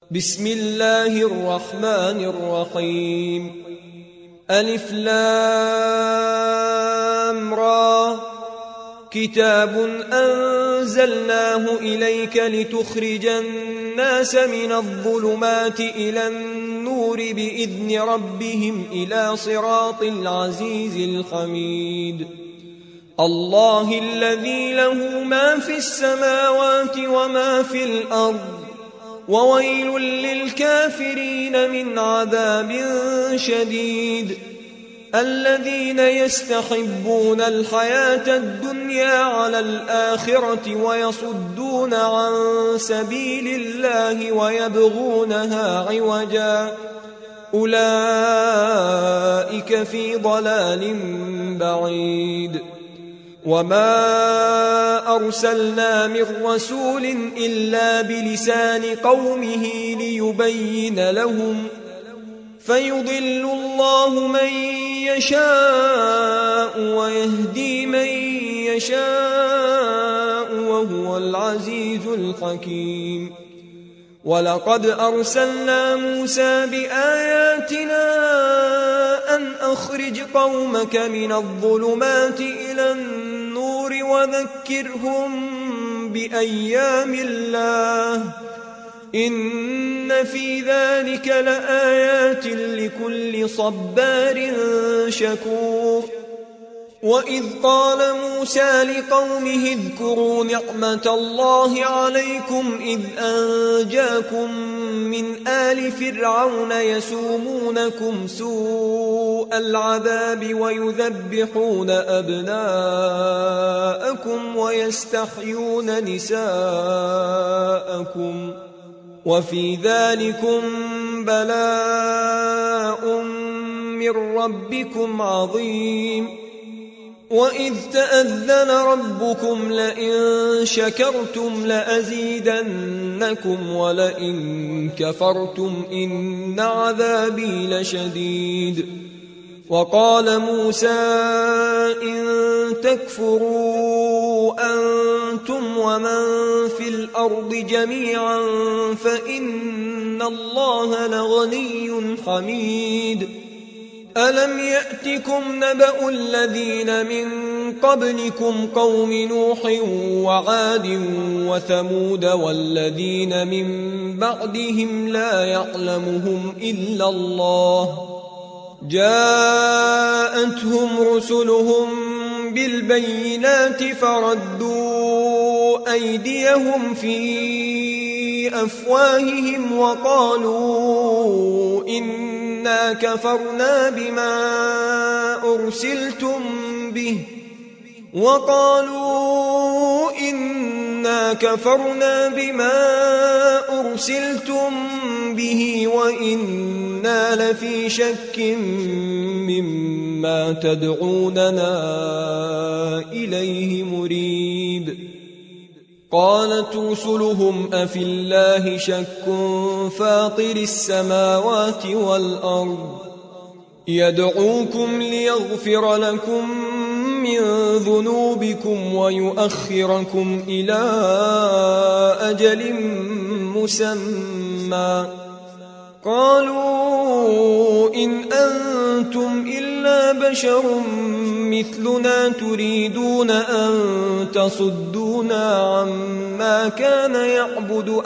بسم الله الرحمن الرحيم. ألف لام را. كتاب أنزلناه إليك لتخرج الناس من الظلمات إلى النور بإذن ربهم إلى صراط العزيز الحميد. الله الذي له ما في السماوات وما في الأرض، وويل للكافرين من عذاب شديد. الذين يستحبون الحياة الدنيا على الآخرة ويصدون عن سبيل الله ويبغونها عوجا، أولئك في ضلال بعيد. وما أرسلنا من رسول إلا بلسان قومه ليبين لهم، فيضل الله من يشاء ويهدي من يشاء وهو العزيز الحكيم. ولقد أرسلنا موسى بآياتنا أن أخرج قومك من الظلمات إلى النور وذكرهم بأيام الله، إن في ذلك لآيات لكل صبار شكور. وإذ قال موسى لقومه اذكروا نعمة الله عليكم إذ أنجاكم من آل فرعون يسومونكم سوء العذاب ويذبحون أبناءكم ويستحيون نساءكم، وفي ذلكم بلاء من ربكم عظيم. وإذ تأذن ربكم لئن شكرتم لأزيدنكم ولئن كفرتم إن عذابي لشديد. وقال موسى إن تكفروا أنتم ومن في الأرض جميعا فإن الله لغني حميد. ألم يأتكم نبأ الذين من قبلكم قوم نوح وعاد وثمود والذين من بعدهم لا يعلمهم إلا الله، جاءتهم رسلهم بالبينات فردوا أيديهم في أفواههم وقالوا إنا كفرنا بما أرسلتم به وإنا لفي شك مما تدعوننا إليه مريب. قالت رسلهم أفي الله شك فاطر السماوات والأرض يدعوكم ليغفر لكم من ذنوبكم ويؤخركم إلى أجل مسمى. قالوا إن أنتم إلا بشر مثلنا تريدون أن تصدونا عما كان يعبد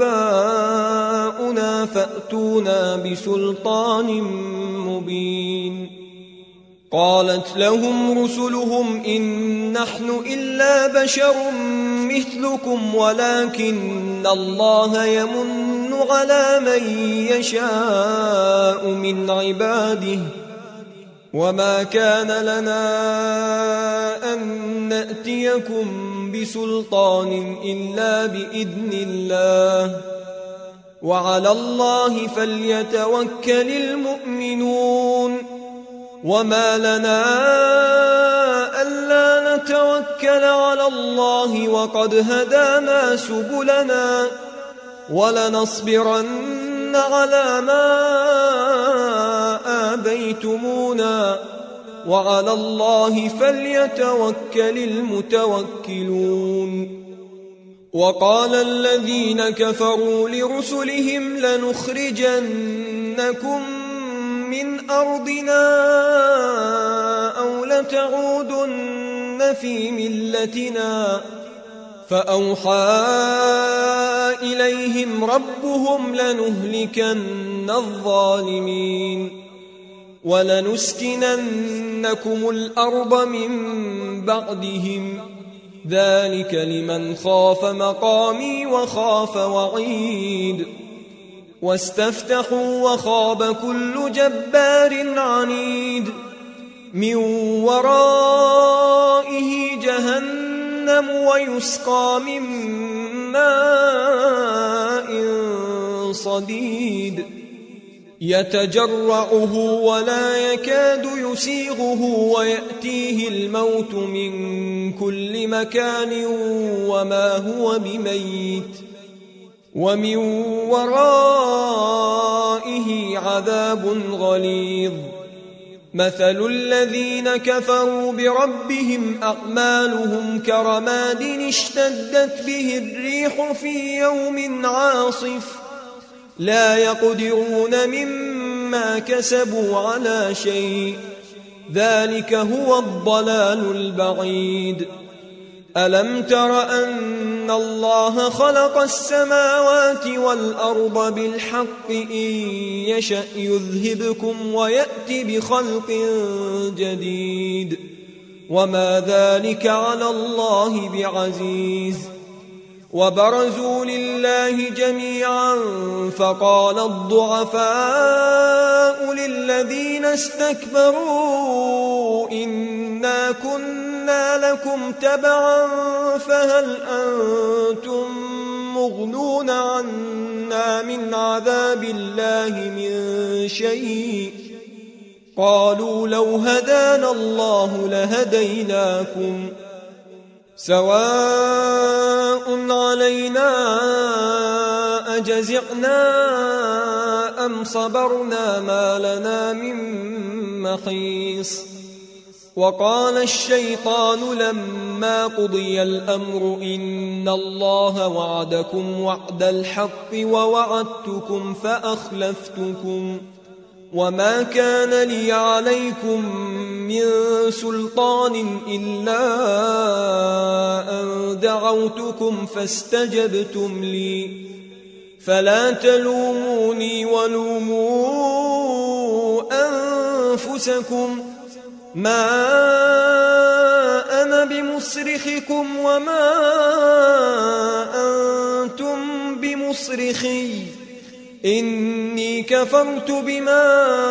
آباؤنا فأتونا بسلطان مبين. قالت لهم رسلهم إن نحن إلا بشر مثلكم ولكن الله يمن على من يشاء من عباده، وما كان لنا أن نأتيكم بسلطان إلا بإذن الله، وعلى الله فليتوكل المؤمنون. وما لنا ألا نتوكل على الله وقد هدانا سبلنا ولنصبرن على ما آذيتمونا وعلى الله فليتوكل المتوكلون. وقال الذين كفروا لرسلهم لنخرجنكم من أرضنا أو لتعودن في ملتنا فأوحى إليهم ربهم لنهلكن الظالمين ولنسكننكم الأرض من بعدهم ذلك لمن خاف مقامي وخاف وعيد واستفتحوا وخاب كل جبار عنيد من ورائه جهنم ويسقى من ماء صديد يتجرعه ولا يكاد يسيغه ويأتيه الموت من كل مكان وما هو بميت ومن ورائه عذاب غليظ مثل الذين كفروا بربهم أعمالهم كرماد اشتدت به الريح في يوم عاصف لا يقدرون مما كسبوا على شيء ذلك هو الضلال البعيد ألم تر أن الله خلق السماوات والأرض بالحق إن يشأ يذهبكم ويأتي بخلق جديد وما ذلك على الله بعزيز وبرزوا لله جميعا فقال الضعفاء للذين استكبروا إنا كنا لكم تبعا فهل أنتم مغنون عنا من عذاب الله من شيء قالوا لو هدانا الله لهديناكم سواء علينا أجزعنا أم صبرنا ما لنا من محيص وقال الشيطان لما قضي الأمر إن الله وعدكم وعد الحق ووعدتكم فأخلفتكم وما كان لي عليكم من سلطان إلا أن دعوتكم فاستجبتم لي فلا تلوموني ولوموا أنفسكم ما أنا بمصرخكم وما أنتم بمصرخي إني كفرت بما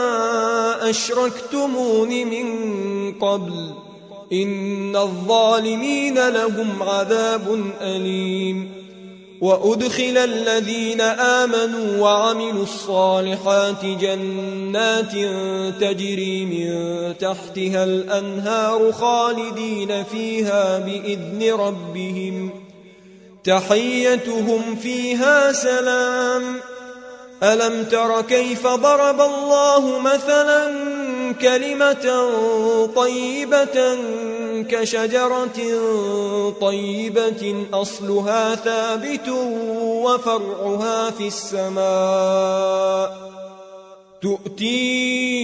أشركتمون من قبل إن الظالمين لهم عذاب أليم وأدخل الذين آمنوا وعملوا الصالحات جنات تجري من تحتها الأنهار خالدين فيها بإذن ربهم تحيتهم فيها سلام ألم تر كيف ضرب الله مثلا كلمة طيبة كشجرة طيبة أصلها ثابت وفرعها في السماء تؤتي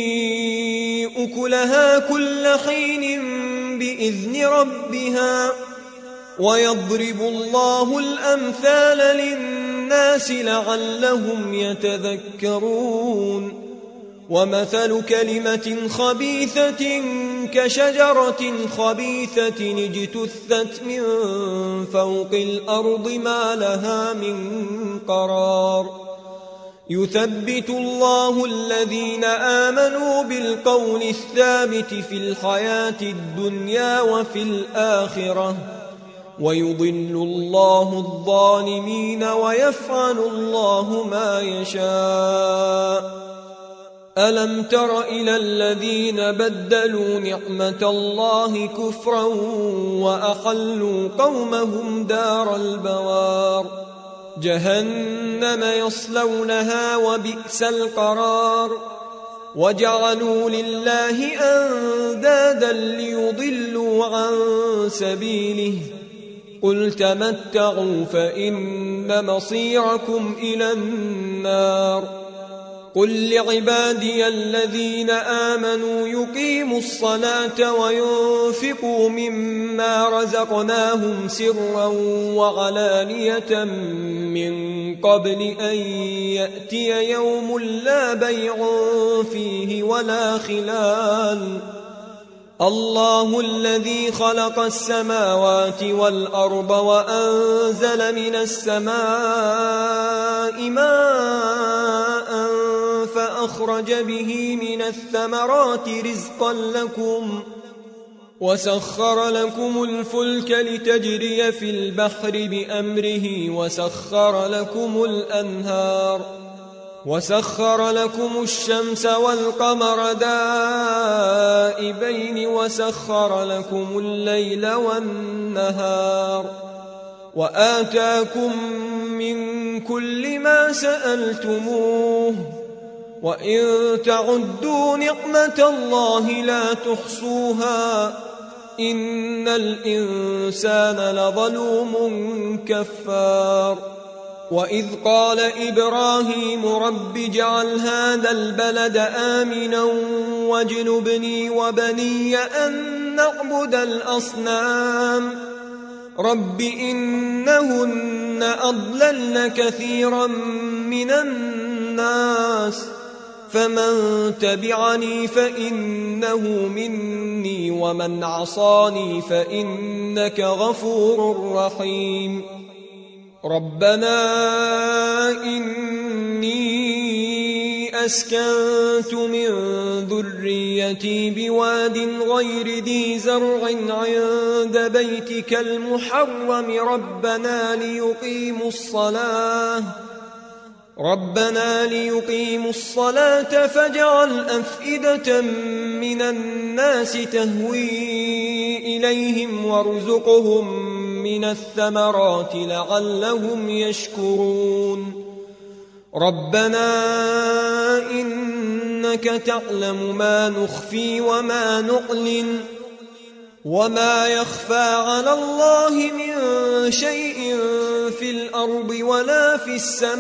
أكلها كل حين بإذن ربها ويضرب الله الأمثال للناس لعلهم يتذكرون ومثل كلمة خبيثة كشجرة خبيثة اجتثت من فوق الأرض ما لها من قرار يثبت الله الذين آمنوا بالقول الثابت في الحياة الدنيا وفي الآخرة ويضل الله الظالمين ويفعل الله ما يشاء ألم تر إلى الذين بدلوا نعمة الله كفرا وأحلوا قومهم دار البوار جهنم يصلونها وبئس القرار وجعلوا لله أندادا ليضلوا عن سبيله قل تمتعوا فإن مصيركم إلى النار قل لعبادي الذين آمنوا يقيموا الصلاة وينفقوا مما رزقناهم سرا وعلانية من قبل أن يأتي يوم لا بيع فيه ولا خلال الله الذي خلق السماوات والأرض وأنزل من السماء ماء فأخرج به من الثمرات رزقا لكم وسخر لكم الفلك لتجري في البحر بأمره وسخر لكم الأنهار وسخر لكم الشمس والقمر دائبين وسخر لكم الليل والنهار وآتاكم من كل ما سألتموه وإن تعدوا نعمة الله لا تحصوها إن الإنسان لظلوم كفار وإذ قال إبراهيم رب اجعل هذا البلد آمنا واجنبني وبني أن نعبد الأصنام رب إنهن أضللن كثيرا من الناس فمن تبعني فإنه مني ومن عصاني فإنك غفور رحيم ربنا إني أسكنت من ذريتي بواد غير ذي زرع عند بيتك المحرم ربنا ليقيموا الصلاة فاجعل أفئدة من الناس تهوي إليهم وارزقهم من الثمرات لعلهم يشكرون ربنا إنك تعلم ما نخفي وما نعلن وما يخفى على الله من شيء في الأرض ولا في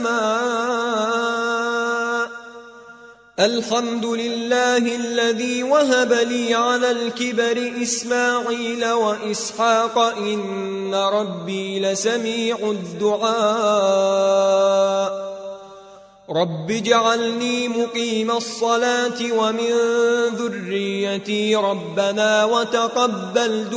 السماء الحمد لله الذي وهب لي على الكبر إسماعيل وإسحاق إن ربي لسميع الدعاء رب اجعلني مقيم الصلاة ومن ذريتي ربنا وتقبل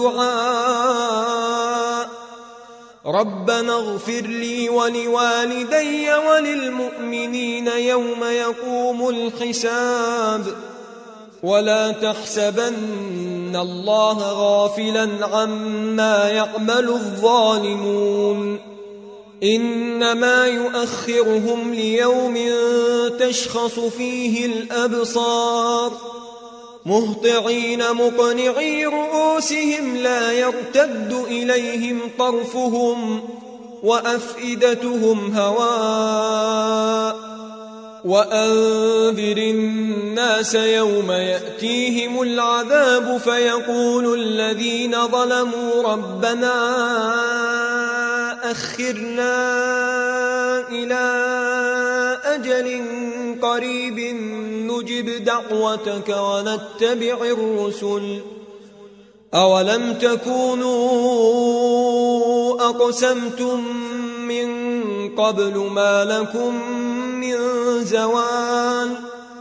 دعاء ربنا اغفر لي ولوالدي وللمؤمنين يوم يقوم الحساب ولا تحسبن الله غافلا عما يعمل الظالمون إنما يؤخرهم ليوم تشخص فيه الأبصار مهطعين مقنعي رؤوسهم لا يرتد إليهم طرفهم وأفئدتهم هواء وأنذر الناس يوم يأتيهم العذاب فيقول الذين ظلموا ربنا أخرنا إلى أجل قريب نجب دعوتك ونتبع الرسل أولم تكونوا أقسمتم من قبل ما لكم من زوال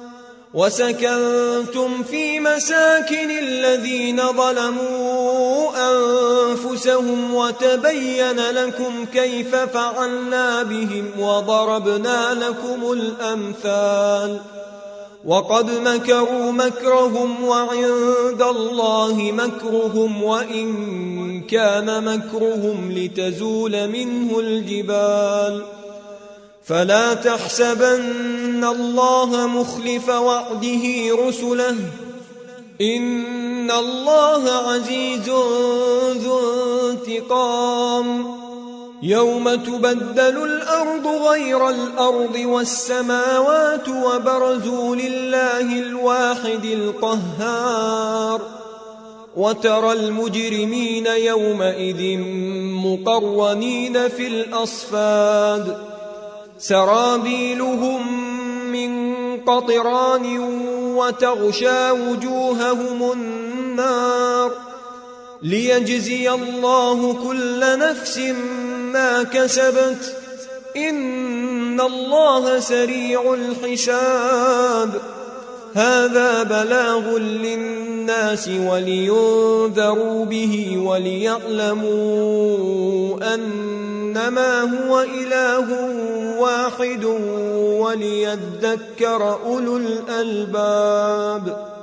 وسكنتم في مساكن الذين ظلموا أنفسهم وتبين لكم كيف فعلنا بهم وضربنا لكم الأمثال وقد مكروا مكرهم وعند الله مكرهم وإن كان مكرهم لتزول منه الجبال فلا تحسبن الله مخلف وعده رسله إن الله عزيز ذو انتقام يوم تبدل الأرض غير الأرض والسماوات وبرزوا لله الواحد القهار وترى المجرمين يومئذ مقرنين في الأصفاد سرابيلهم من قطران وتغشى وجوههم النار ليجزي الله كل نفس ما كسبت إن الله سريع الحساب هذا بلاغ للناس ولينذروا به وليعلموا أنما هو إله واحد وليذكر أولو الألباب